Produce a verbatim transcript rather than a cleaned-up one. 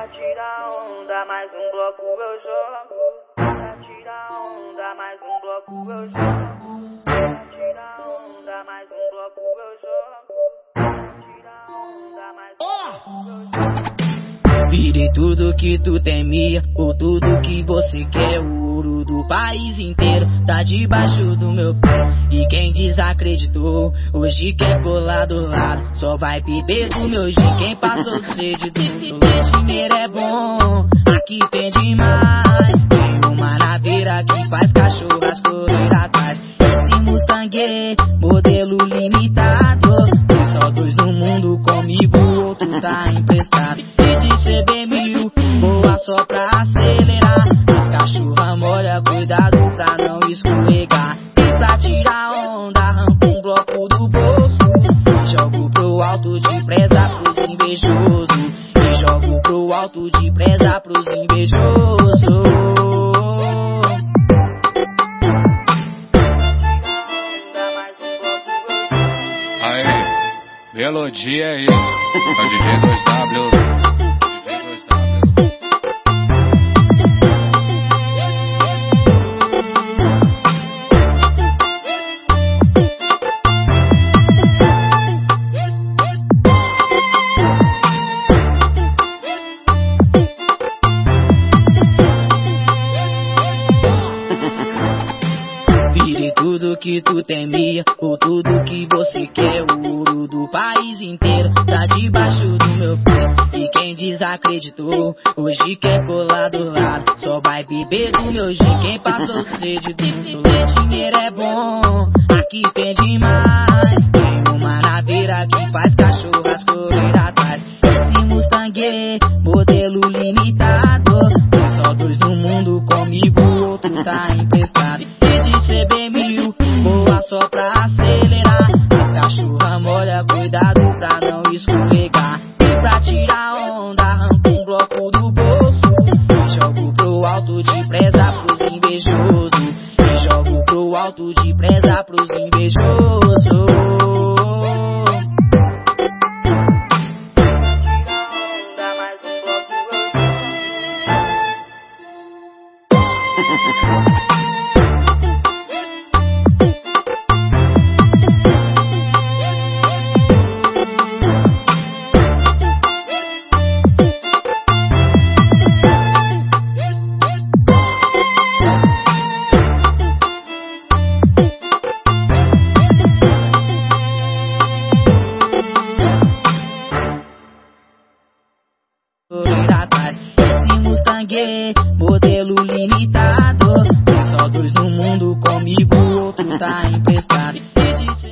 tira onda, mais um bloco eu jogo. Pra tirar onda, mais um bloco eu jogo. Pra tirar onda, mais um bloco eu jogo. Pra tirar onda, mais um bloco eu jogo. Virei tudo que tu temia, ou tudo que você quer. O ouro do país inteiro tá debaixo do meu pé. E quem desacreditou, hoje quer colar do lado. Só vai beber do meu gin, quem passou sede do outro. Dinheiro é bom, aqui tem demais. Tem uma naveira que faz cachorras correr atrás. Esse Mustang, modelo limitado. Tem só dois no mundo comigo, o outro tá emprestado. C B mil, boa só pra acelerar. As cachorra molha, cuidado pra não escorregar. E pra tirar onda, arranca um bloco do bolso e jogo pro alto de presa pros invejosos. E jogo pro alto de presa pros invejosos. Aí, melodia aí, é o D J dois W. Virei tudo que tu temia, ou tudo que você quer. O ouro do país inteiro tá debaixo do meu pé. E quem desacreditou, hoje quer colar do lado. Só vai beber do meu gin, quem passou sede do outro. Dinheiro é bom, aqui tem demais. Tem uma naveira que faz cachorras correr atrás. Esse Mustang, modelo limitado. Tem só dois no mundo comigo, o outro tá emprestado. C B mil, boa só pra acelerar. As cachorra molha, cuidado pra não escorregar. E pra tirar onda, arranca um bloco do bolso e jogo pro alto de presa pros invejosos. E jogo pro alto de presa pros invejosos. Esse Mustang, modelo limitado. Tem só dois no mundo comigo, o outro tá emprestado.